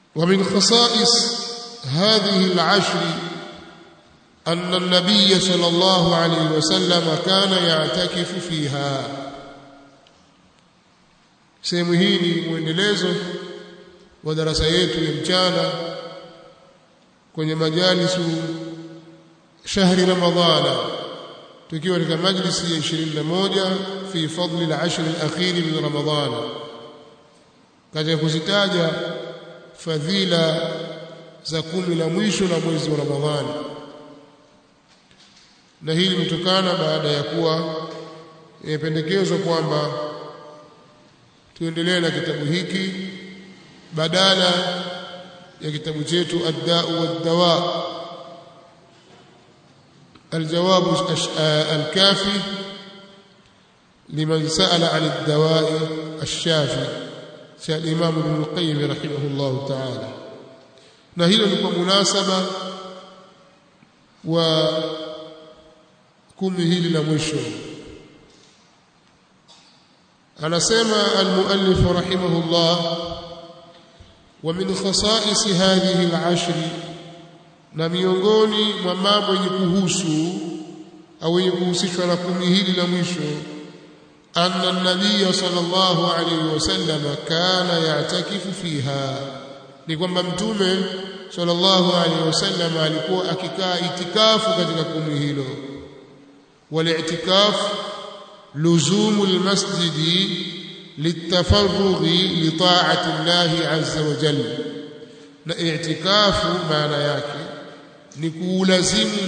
ومن خصائص هذه العشر أن النبي صلى الله عليه وسلم كان يعتكف فيها. sehemu hii ni muendelezo wa darasa yetu ya mchana kwenye majalisu shahri ramadhana, tukiwa katika majlisi ya 21 fi fadli al-ashr al-akhir min ramadhana, katika kuzitaja fadhila za 10 la mwisho la mwezi wa Ramadhani. Na hili limetokana baada ya kuwa imependekezwa kwamba tuendelee na kitabu hiki badala ya kitabu chetu Ad-Da'u wad-Dawa, الجواب الكافي لمن سأل عن الدواء الشافي الإمام ابن القيم رحمه الله تعالى. na hilo ni kwa munasaba wa 10 hili la mwisho. anasema al-muallif rahimahullah, wa min khasa'is hadhihi al-ashr, na miongoni mwa mambo yenye kuhusu au yenye kuhusishwa na 10 hili la mwisho, anna an-nabiy sallallahu alayhi wasallam kana ya'takifu fiha, ni kwamba mtume sallallahu alayhi wasallam alikuwa akikaa itikafu katika 10 hilo. wal-i'tikaf luzumu al-masjidi litafarrughi li ta'ati Allah azza wa jalla, na i'tikafu maana yake ni kuulazimu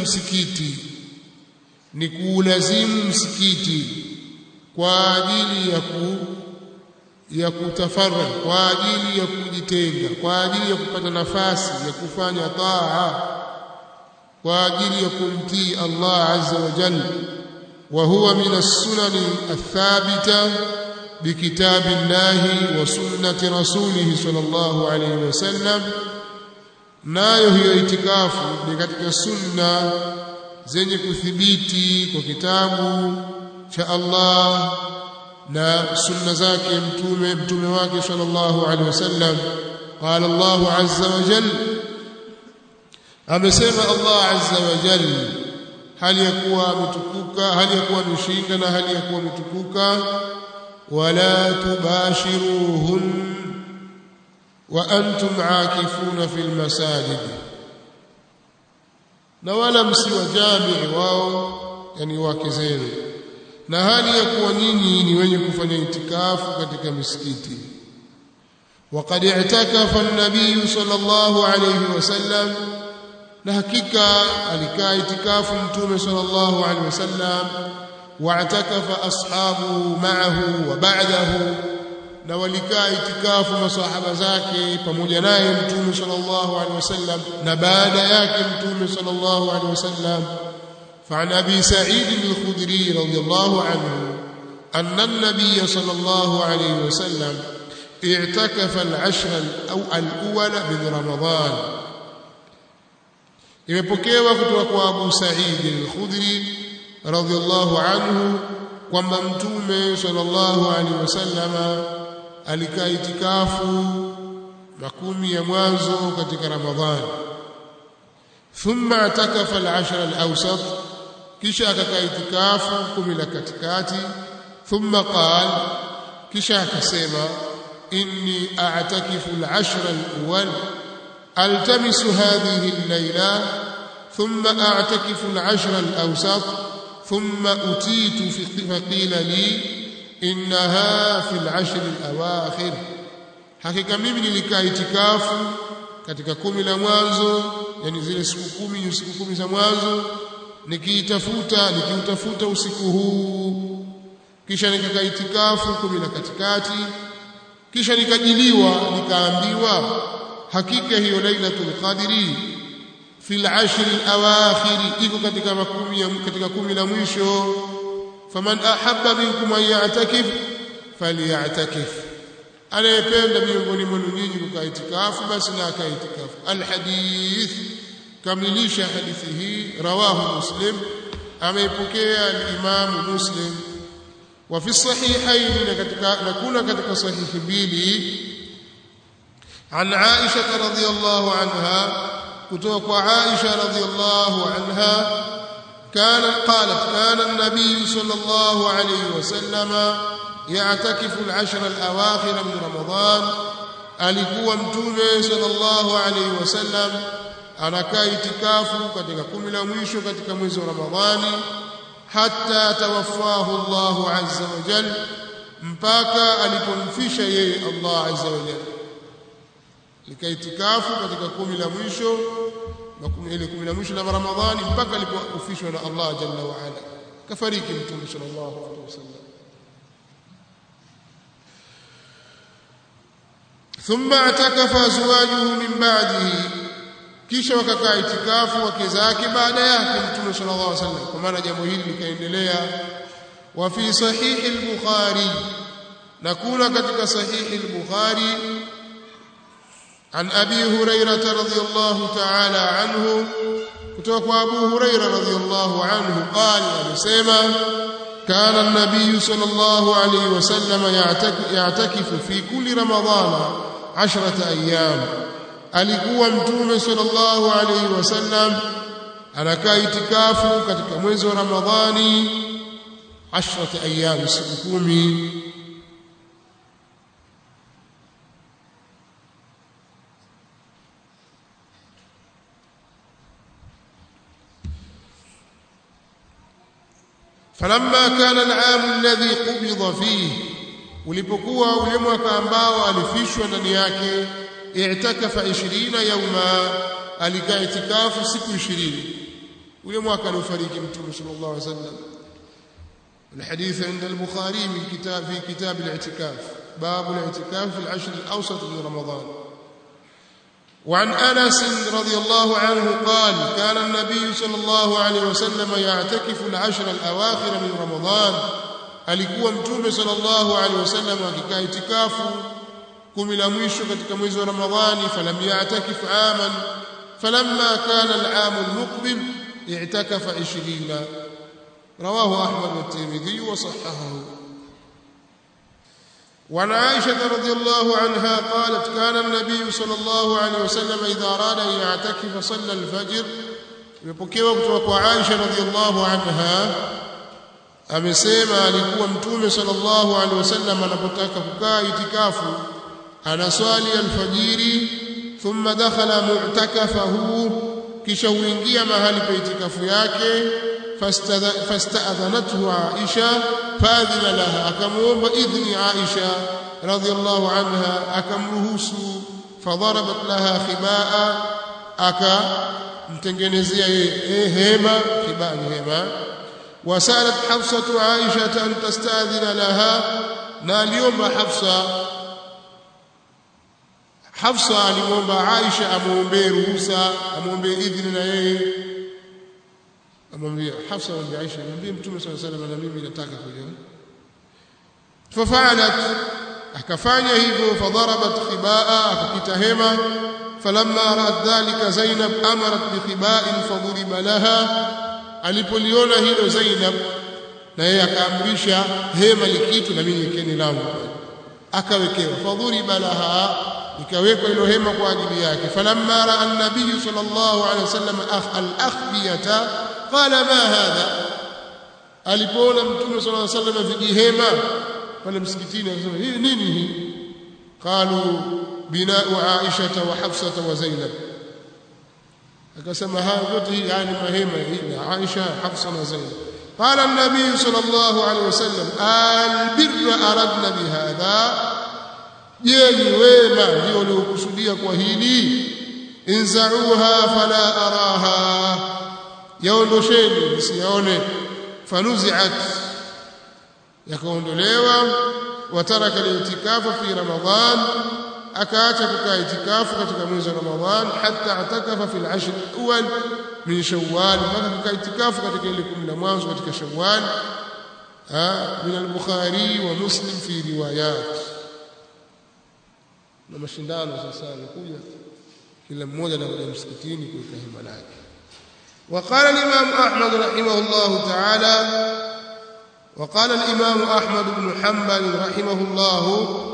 msikiti, kwa ajili ya kutafarra, kwa ajili ya kujitenga, kwa ajili ya kupata nafasi ya kufanya taa, kwa ajili ya kumtii Allah azza wa jalla. wa huwa min as-sunan ath-thabita bi kitabillahi wa sunnati rasulih sallallahu alayhi wasallam, nayo hiyo itikafu ni katika sunna zenye kuthibiti kwa kitabu cha Allah na sunna zake mtume wake sallallahu alaihi wasallam. qala Allah azza wa jalla, amesema Allah azza wa jalla, hali ya kuwa ametukuka, hali ya kuwa ameshinda na hali ya kuwa ametukuka, wala tubashiruhun wa antum aakifuna fil masajid, na wala msiwajamii wao, yani wake zenu, na hali ya kuwa nyinyi ni wenye kufanya itikafu katika misikiti. waqad i'takafa an-nabiy sallallahu alayhi wasallam, na hakika alikaa itikafu mtume sallallahu alayhi wasallam, wa'takafa ashabu ma'ahu wa ba'dahu, na walikaa itikafu masahaba zake pamoja naye mtume sallallahu alayhi wasallam na baada yake mtume sallallahu alayhi wasallam. فعن أبي سعيد الخدري رضي الله عنه أن النبي صلى الله عليه وسلم اعتكف العشر الأول من رمضان. imepokewa kutoka kwa Abu Sa'id al-Khudri radhiyallahu anhu kwamba mtume sallallahu alaihi wasallam alikaa itikafu 10 ya mwanzo katika Ramadhani. thumma atakafa al-ashr al-awsat, kisha akakaa itikafu 10 la katikati. thumma qala, kisha akasema, inni a'takifu al-ashr al-awwal altamisu hadhihi al-layla thumma a'takifu al-ashr al-awsat thumma utitu faqila li innaha fi al-ashr al-awakhir. hakika mimi nilikaa itikafu katika 10 la mwanzo, yani zile siku 10 za mwanzo, nikiutafuta usiku huu, kisha nikakaa itikafu 10 la katikati, kisha nikaambiwa hakika hiyo lailatul qadri fil ashr al-awakhir, iko katika 10 la mwisho. faman ahabba minkum an ya'takif falyatakif, anayependa miongoni mwenu nyinyi kukaa itikafu basi na akae itikafu. alhadith, kamilisha hadithi hii, rawahu Muslim, ameipokea al-Imam Muslim. wa fi sahihayn, na kuna katika sahihi mbili, عن عائشة رضي الله عنها كتوك عائشة رضي الله عنها قالت كان النبي صلى الله عليه وسلم يعتكف العشر الأواخر من رمضان alikuwa mtume sallallahu alayhi wasallam anakaa itikafu katika 10 la mwisho katika mwezi wa Ramadhani hatta tawaffahu Allah azza wa jalla mpaka alipomfisha yeye Allah azza wa jalla likaitikafu katika 10 la mwisho na 10 la mwisho la Ramadhani mpaka alipofishwa na Allah jalla wa ala kafariki mtume sallallahu alayhi wasallam ثم اعتكف ازواجه من بعده kisha wakakaa itikafu wake zake baada yake mtume sallallahu alaihi wasallam kwa maana jambo hili likaendelea wa fi sahih al-bukhari na kuna katika sahih al-bukhari an abi hurairah radhiyallahu ta'ala anhu kutoka kwa abu hurairah radhiyallahu anhu qala alisema kana an-nabiy sallallahu alaihi wasallam ya'takifu fi kulli ramadhana 10 ayyam alikuwa mtume sallallahu alayhi wasallam anakaa itikafu katika mwezi wa Ramadhani 10 ayyam siku 10 فلما كان العام الذي قبض فيه ulipokuwa ule mwaka ambao alifishwa ndani yake i'takafa 20 yawma alikaa itikafu siku 20 ule mwaka alifariki mtume sallallahu alaihi wasallam الحديث عند البخاري من كتاب في كتاب الاعتكاف باب الاعتكاف في العشر الاوسط من رمضان وعن انس رضي الله عنه قال كان النبي صلى الله عليه وسلم يعتكف العشر الاواخر من رمضان alikuwa mtume sallallahu alaihi wasallam akikaa itikafu 10 la mwisho katika mwezi wa Ramadhani falam ya'takif aman falamma kana al-aam al-muqbil i'takafa 20 rawahu ahmad wa tirmidhi wa sahahahu wa aisha radhiyallahu anha qalat kana an-nabiy sallallahu alaihi wasallam idha arada an ya'takifa salla al-fajr imepokewa kutoka kwa Aisha radhiyallahu anha amesema alikuwa mtume sallallahu alaihi wasallam anapotaka kukaa itikafu anaswali alfajiri thumma dakhala mu'takafahu kisha huingia mahali pa itikafu yake fasta'adhanathu Aisha fadhila laha akamuomba idhni Aisha radhiyallahu anha akamruhusu fadarabat laha khibaa akamtengenezea yeye hema khibaa ni hema وسالت حفصة عائشة أن تستأذن لها ناليوم حفصة اليوم عائشة أمومبي روسا أمومبي إذن ليه أمومبي حفصة أمومبي عائشة أمومبي متوم صلى الله عليه وسلم نميمي نتاكا كجوه ففعلت أكفاني هيفو فضربت خباء أككتهما فلما رأت ذلك زينب أمرت بخباء فضرب لها alipoliona hilo Zainab na yeye akaamrisha hema likitu na mimi nikeni langu akawekewa fadhuri balaha ikawekwa hilo hema kwa ajili yake falamma ra an-nabiy sallallahu alaihi wasallam al-akhbiyata qala ma hadha alipoona mtume sallallahu alaihi wasallam vijihema pale msikitini akasema hii nini hii qalu bina'u Aisha wa Hafsa wa Zainab akasema haya yote hii yani mahema hii Aisha Hafsa na Zainab qala an-nabiy sallallahu alaihi wasallam al-birra aradna bihadha je ni wema ndio uliokusudia kwa hili inzauha fala araha yaondosheni msione fanuzi'at yakaondolewa wataraka al-i'tikafa fi ramadhan akaacha kukaa itikafu katika mwezi wa Ramadhan hatta atakafa fi al-ashr al-awwal min Shawwal mpaka kukaa itikafu katika ile 10 la mwanzo katika Shawwal min al-Bukhari wa Muslim fi riwayat na mashindano sasa yanakuja kila mmoja anakuja msikitini kuweka hema lake وقال الإمام أحمد رحمه الله تعالى وقال الإمام أحمد بن حنبل رحمه الله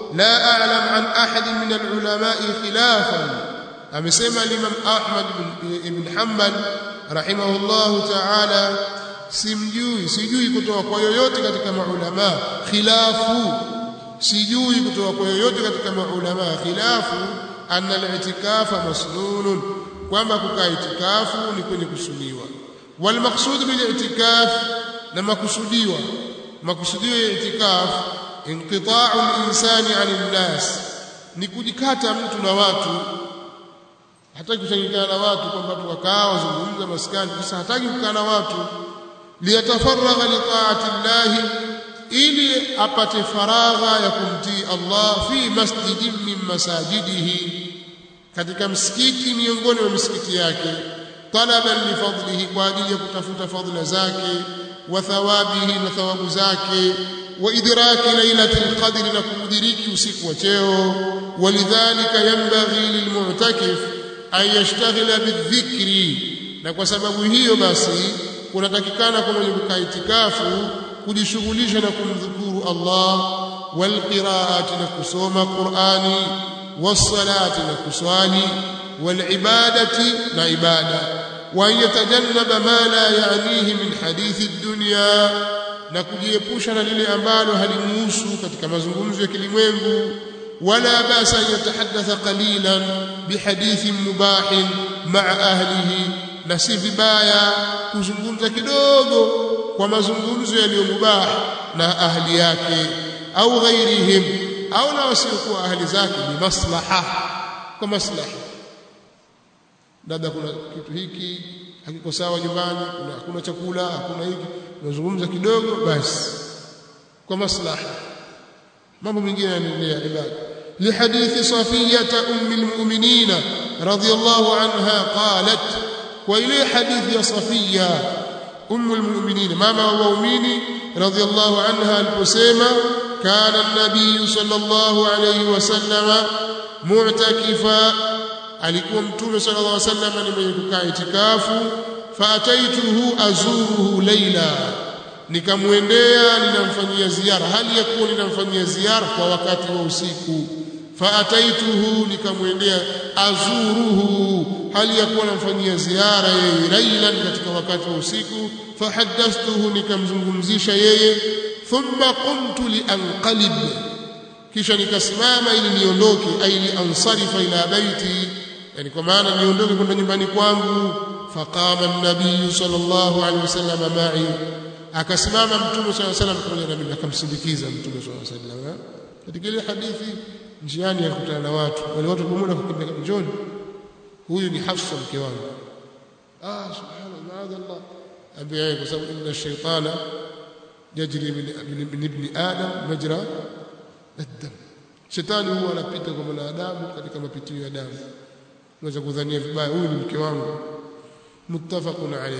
لا أعلم عن أحد من العلماء خلافا amesema Imam Ahmad ibn Hanbal rahimahullahu ta'ala sijui kutoka kwa yoyote katika maulama khilafu sijui kutoka kwa yoyote katika maulama khilafu anna al-i'tikafa masnunun kwamba kukaa itikafu ni kwenye kusuniwa wal maqsud bil i'tikaf na makusudio ya itikaf inqita'u al-insani 'anil nas ni kujikata mtu na watu hataki kuchanganyikana na watu kwamba watu wakaa wazungumza maskani sasa hataki kukaa na watu liyatafarragha li ta'ati Allah ili apate faragha ya kumtii Allah fi masjidin min masajidihi katika msikiti miongoni mwa misikiti yake talaban li fadlihi kwa ajili ya kutafuta fadhila zake wa thawabihi na thawabu zake wa idraki lailatul qadri na kudiriki usiku wa cheo walidhalika yanbaghi lilmu'takif an yashtaghila bidhikri na kwa sababu hiyo basi kunatakikana kwa mwenye kukaa itikafu kujishughulisha na kumdhukuru Allah wal qiraati na kusoma Qur'ani was-salati na kuswali wal ibadati na ibada wa yatajannaba ma la yaanihi min hadithi ad-dunya na kujiepusha na lile ambalo halimuhusu katika mazungumzo ya kilimwengu wala basa yatahaddatha qalilan bihadithin mubahin ma'a ahlihi na si vibaya kuzungumza kidogo kwa mazungumzo yaliyo mubah na ahli yake au ghairihim au na wasiokuwa ahli zake bi maslaha kwa maslaha labda kuna kitu hiki hakiko sawa nyumbani kuna chakula hakuna hiki tunazungumza kidogo basi kwa maslaha mambo mengine yanaendelea ibada لحديث صفية أم المؤمنين رضي الله عنها قالت وإلى حديث صفية أم المؤمنين ماما ومؤمني رضي الله عنها البسيمة كان النبي صلى الله عليه وسلم معتكفا alikuwa mtume sallallahu alaihi wasallam ni mwenye kukaa itikafu faataituhu azuruhu laila nikamwendea ninamfanyia ziara hali ya kuwa ninamfanyia ziara kwa wakati wa usiku faataituhu nikamwendea azuruhu hali ya kuwa namfanyia ziara yeye laila katika wakati wa usiku fahaddathtuhu nikamzungumzisha yeye thumma qumtu lianqalib kisha nikasimama ili niondoke aili ansarifa ila baiti yani kwa maana niondoke kwenda nyumbani kwangu faqama an-nabiy sallallahu alaihi wasallam ma'i akasimama mtume sallallahu alaihi wasallam pamoja na mimi akamsindikiza mtume sallallahu alaihi wasallam katika ile hadithi njiani akutana na watu wale watu pamoja kukimbia njoni huyu ni Hafsa mke wangu subhanallah Allah abiye kwa sababu inna ash-shaytana yajri min ibn adam majra ad-dam shetani huwa anapita kwa mwanadamu katika mapitio ya damu unaweza kudhania vibaya huyu ni mke wangu muttafaqun alayhi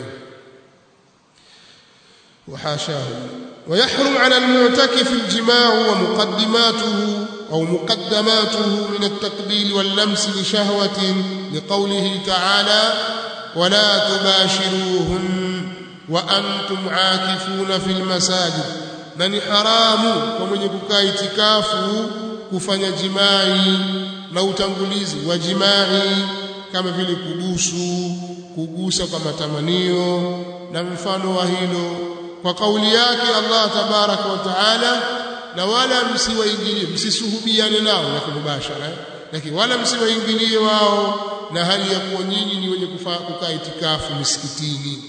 وحاشاه ويحرم على المعتكف الجماع ومقدماته أو مقدماته من التقبيل واللمس لشهوة لقوله تعالى ولا تباشروهن وأنتم عاكفون في المساجد من حرام ومن يكوكا اعتكافه kufanya jimai na utangulizi wa jimai kama vile kugusa kwa matamanio na mfano wa hilo kwa kauli yake Allah tabaraka wa taala na wala msiwaingilie msisuhubiane nao na kumubashara lakini wala msiwaingilie wao na hali ya kuwa nyinyi ni wenye kukaa itikafu misikitini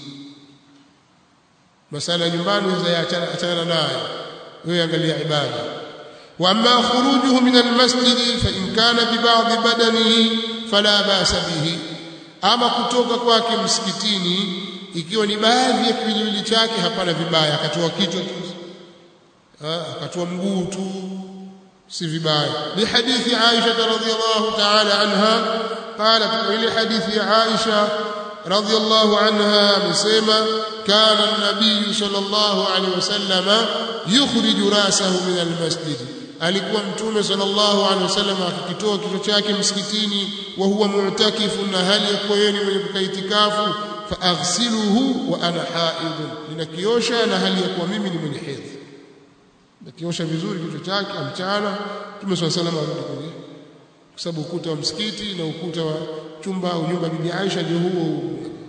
masala nyumbani achana nayo wewe angalia ibada واما خروجه من المسجد فان كان ببعض بدنه فلا باس به ama kutoka kwake msikitini ikiwa ni baadhi ya kiwiliwili chake hapana vibaya akatoa kichwa tu akatoa mguu tu si vibaya li hadithi Aisha radhiyallahu ta'ala anha qalat ili hadithi Aisha radhiyallahu anha amesema kana an-nabiy sallallahu alayhi wasallam yukhriju rasahu min al-masjid alikuwa mtume sallallahu alaihi wasallam akikitoa kichwa chake msikitini wa huwa mu'takifu na hali yakuwa yeye ni mwenye kukaa itikafu fa aghsiluhu wa ana haid ninakiosha na hali yakuwa mimi ni mwenye hedhi akiosha vizuri kichwa chake mchana Mtume sallallahu alayhi wasallam arudi kwenye kwa sababu ukuta wa msikiti na ukuta wa chumba au nyumba bibi Aisha ndio huo.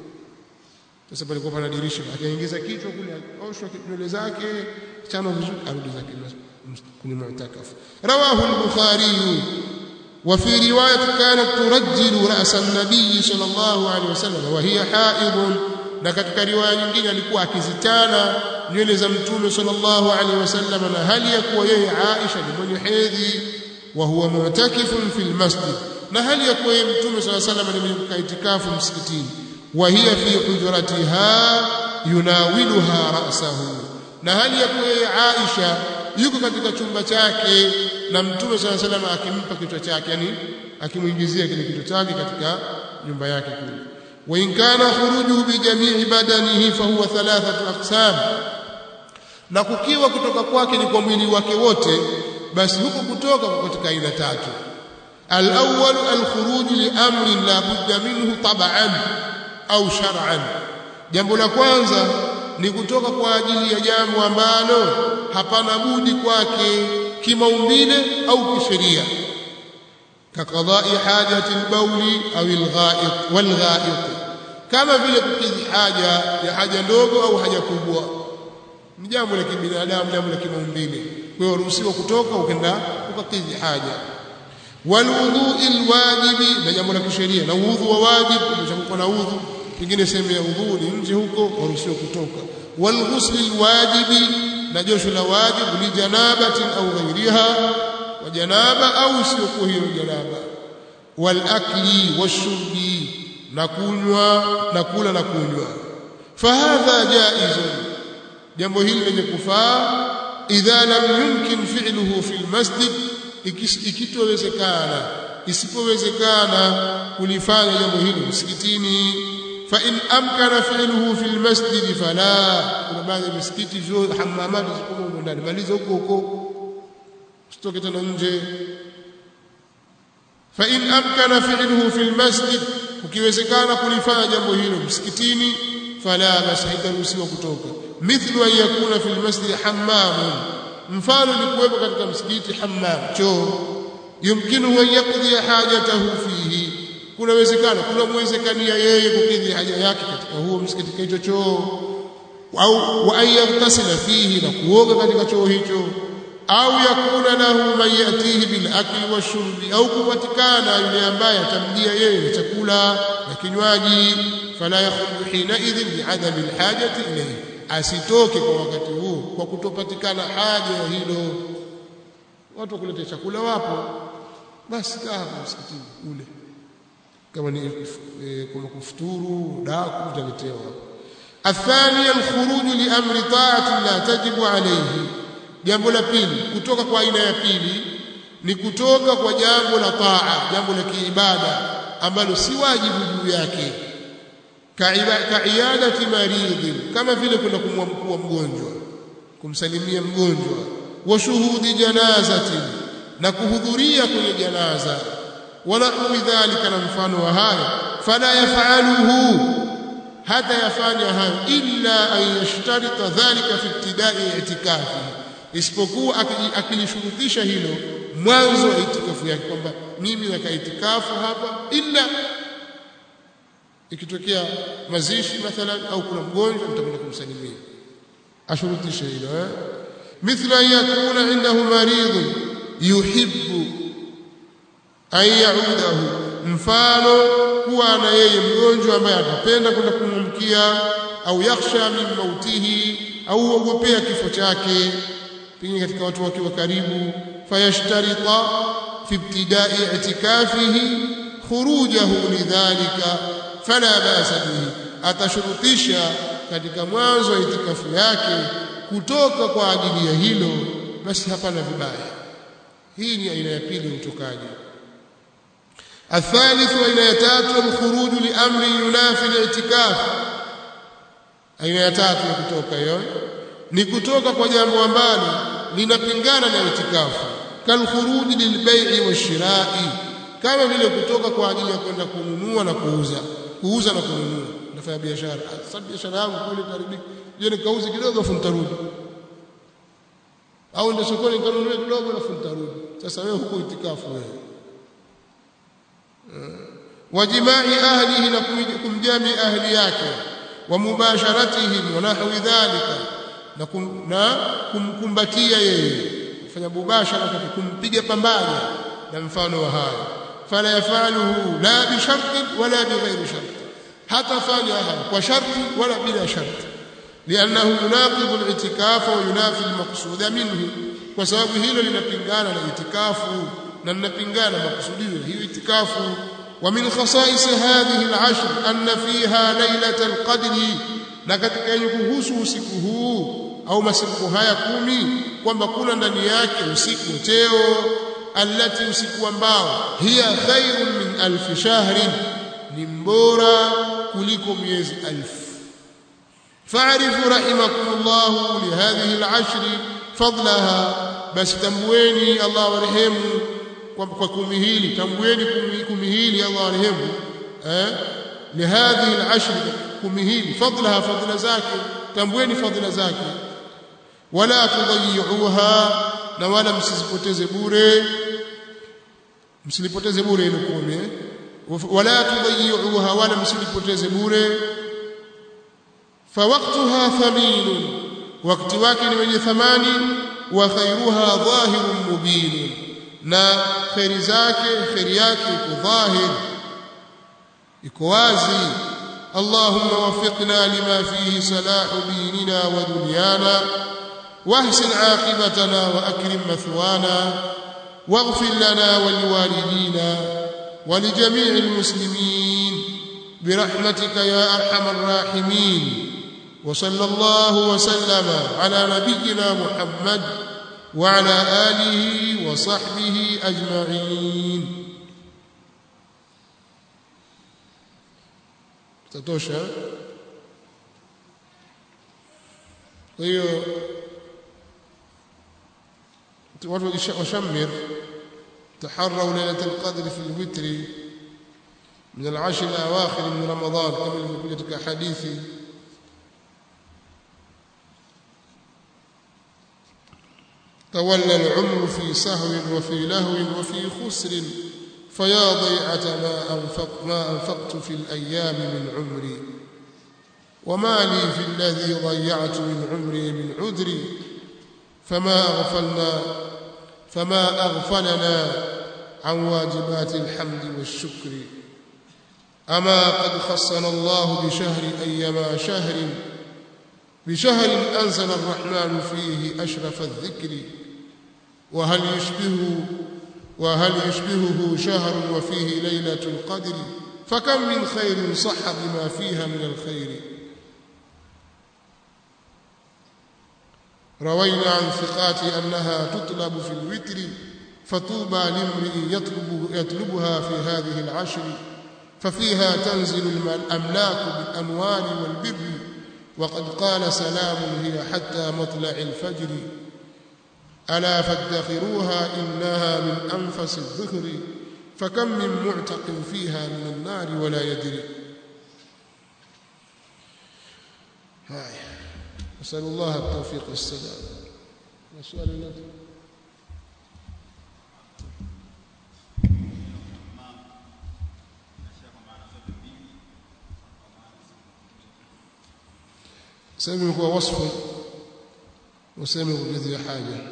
Sasa palikuwa pana dirisha, akaingiza kichwa kule, aoshwa nywele zake, chano vizuri, arudi zake kwenye mu'takaf. Rawahu al-Bukhari wa fi riwayat kanat turajjilu ra's an-nabiy sallallahu alayhi wasallam wa hiya haidun, na katika riwaya nyingine alikuwa akizitana nywele za Mtume sallallahu alayhi wasallam na hali ya kuwa yeye Aisha ni mwenye hedhi, wa huwa mu'takifun fil masjid, na hali ya kuwa yeye Mtume sallallahu alayhi wasallam ni mwenye kuitikafu msikitini. وهي في حجرتها يناولها رأسه, na hali ya kuwa Aisha yuko katika chumba chake na Mtume صلى الله عليه وسلم akimpa kichwa chake, yani akimuingizia kile kichwa chake katika nyumba yake kule. wa in kana khurujuhu bi jami'i badanihi fa huwa thalathatu aqsam, na kukiwa kutoka kwake ni kwa mwili wake wote, basi huko kutoka kwa katika aina tatu. al-awwal al-khuruj li amrin la budda minhu tab'an au shar'an, jambo la kwanza ni kutoka kwa ajili ya jambo ambalo hapana budi kwake kimaumbile au kisheria, kakadai hajati al-bawli au al-gha'it wal-gha'it, kama vile kukidhi haja ya haja ndogo au haja kubwa, ni jambo la kibinadamu, jambo la kimaumbile, kwa hiyo ruhusiwa kutoka ukenda ukakidhi haja. Walwudhu alwajibi, na jambo la kisheria, na udhu wa wajibu, unachokuwa na udhu pengine sehemu ya udhu ni nje huko, waruhusiwa kutoka. Walghusl alwajibi, na josho la wajibu, li janabatin au ghairiha, wa janaba au isiyokuwa hiyo janaba. Walakli washurbi, na kunywa na kula na kunywa. Fahadha jaizun, jambo hili lenye kufaa, idha lam yumkin fi'luhu fil masjid, ikitowezekana, isipowezekana kulifanya jambo hili msikitini. Fa in amkana fi'luhu fil masjid fala, kuna baadhi ya misikiti jo hammamati ziko huko ndani, maliza huko huko, usitoke tena nje. Fa in amkana fi'luhu fil masjid, ukiwezekana kulifanya jambo hilo msikitini, fala, basi haitaruhusiwa kutoka. Mithlu an yakuna fil masjid hammamun, mfano ni kuwepo katika msikiti hammam, choo, yumkinu an yaqdi hajatahu fihi, kuna uwezekano, kuna muwezekania yeye kukidhi haja yake katika huo msikiti hicho choo, au wa ayaghtasila fihi, na kuoga katika choo hicho, au yakuna lahu man yatihi bil akli washurbi, au kupatikana yule ambaye atamjia yeye chakula na kinywaji, fala yakhruju hina idhin bi'adami alhajati ilayhi, asitoke kwa wakati huu kwa kutopatikana haja ya hilo. Watu kuleta chakula wapo, basi kaa msikitini ule, kama ni kama kufuturu daku utaletewa. Athani alkhuruj li amri ta'ati la tajibu alayhi, jambo la pili, kutoka kwa aina ya pili ni kutoka kwa jambo la taa, jambo la kiibada ambalo si wajibu juu yake, ka'iadati maridhi, kama vile kwenda kumwamkua mgonjwa, kumsalimia mgonjwa, wa shuhudi janazati, na kuhudhuria kwenye janaza, wala dhalika, na mfano wa hayo. Fala yafaluhu, hata yafanya hayo, illa an yashtarita dhalika fi ibtida'i i'tikafi, isipokuwa akilishurutisha hilo mwanzo wa itikafu yake, kwamba mimi nakaa itikafu hapa, illa ikitokea mazishi mathalan au kuna mgonjwa nitakwenda kumsalimia, ashurutisha hilo. Mithla yakuna indahu maridun yuhibbu an ya'udahu, mfano kuwa na yeye mgonjwa ambaye atapenda kwenda kumumkia, au yakhsha min mautihi, au uogopea kifo chake, pengine katika watu wake wa karibu. Fayashtarita fi ibtida'i i'tikafihi khurujahu lidhalika fala ba'sa bihi, atashurutisha katika mwanzo wa itikafu yake kutoka kwa ajili ya hilo, basi hapana vibaya. Hii ni aina ya pili utokaji. الثالث aina ya tatu, الخروج لامر ينافي الاعتكاف, aina ya tatu ya kutoka hiyo ni kutoka kwa jambo ambalo linapingana na itikafu, kalkhuruj lilbai'i washira'i, kama vile kutoka kwa ajili ya kwenda kununua na kuuza na kununua, nafanya biashara. Sasa biashara yangu kule taribiki, je, nikauze kidogo afu nitarudi, au ndio sokoni nikanunue kidogo alafu nitarudi. Sasa wewe huko itikafu wewe. Wajimai ahlihi, na kumjami ahli yake, wa mubasharatihim wa nahwi dhalika, na kumkumbatia yeye, kufanya mubashara kwa kumpiga pambana na mfano wa hayo. Fala yafaluhu la bi sharti wala bi ghairi sharti, hatafanya hayo kwa sharti wala bila sharti, li'annahu yunaqidu al-i'tikaf wa yunafi al-maqsuda minhu, kwa sababu hilo linapingana na itikafu na linapingana makusudio hiyo itikafu. ومن خصائص هذه العشر أن فيها ليلة القدر، na katika yenye kuhusu usiku huu au masiku haya 10 kwamba kuna ndani yake usiku teo, allati, usiku ambao hiya khairun min alf shahrin, ni mbora kuliko miezi 1000. fa'rifu rahimakumullah li hadhihi al-ashr fadlaha, basi tambueni Allah warehemu kwa 10 hili, tambueni 10 hili Allah warehemu li hadhihi al-ashr, 10 hili fadlaha, fadla zake, tambueni fadla zake. Wala tudayyi'uha, na wala msizipoteze bure, msilipoteze bure ile 10. Wala tudayyi'uha, wala msilipoteze bure. Fa waqtuha thamin, wakati wake ni wenye thamani. Wa khairuha dhahirun mubin, na khairi zake, khairi yake iko dhahir, iko wazi. Allahumma waffiqna lima fihi salahu dinina wa dunyana, واحسن عاقبتنا وأكرم مثوانا، واغفر لنا ولوالدينا ولجميع المسلمين برحمتك يا أرحم الراحمين. وصلى الله وسلم على نبينا محمد وعلى آله وصحبه أجمعين. تتوشى وشمر تحروا ليلة القدر في الوتر من العشر الأواخر من رمضان، كما يقول حديثي تولى العمر في سهو وفي لهو وفي خسر، فيا ضيعة ما أنفقت في الأيام من عمري، وما لي في الذي ضيعت من عمري من عذري، فما أغفلنا عن واجبات الحمد والشكر. أما قد خصنا الله بشهر أيما شهر، بشهر أنزل الرحمن فيه أشرف الذكر، وهل يشبهه شهر وفيه ليلة القدر، فكم من خير صح بما فيها من الخير. روينا عن ثقات أنها تطلب في الوتر، فطوبى لامرئ يطلبها في هذه العشر، ففيها تنزل الأملاك بالأموال والبر، وقد قال سلام هي حتى مطلع الفجر، ألا فادخروها إنها من أنفس الذكر، فكم من معتق فيها من النار ولا يدري. أسأل الله التوفيق والسداد. السؤال الذي سمي هو وصف وسمي بذي حاجة.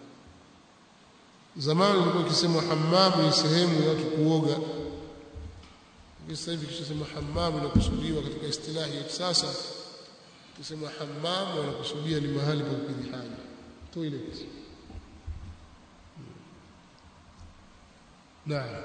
زمان ilikuwa kisema hammam ni sehemu ya watu kuoga, sasa hivi kisema hammam inakusudiwa katika istilahi ya sasa, kisema hammam wanakusudia ni mahali pa kukidhi haja, toilet. Naam.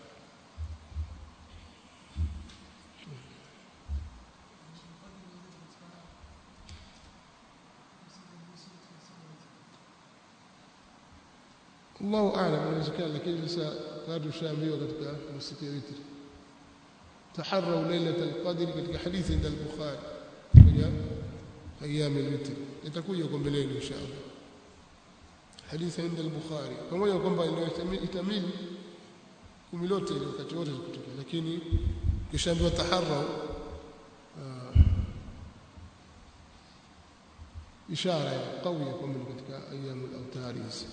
Allahu a'lam, inawezekana, lakini sasa watu shaambiwa katika msikiti witr taharraw lailat al-qadr katika hadithi inda al-Bukhari kwenye ayyam al-witr, itakuja kwa mbeleni inshallah hadithi inda al-Bukhari, pamoja kwamba itamili kumilote ile wakati wote kutoka, lakini kishaambiwa taharraw ishara qawiya kwamba katika ayyamul awtari hizi.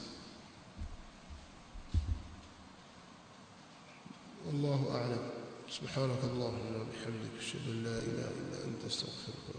والله أعلم. سبحانك اللهم وبحمدك أشهد أن لا إله إلا أنت أستغفرك.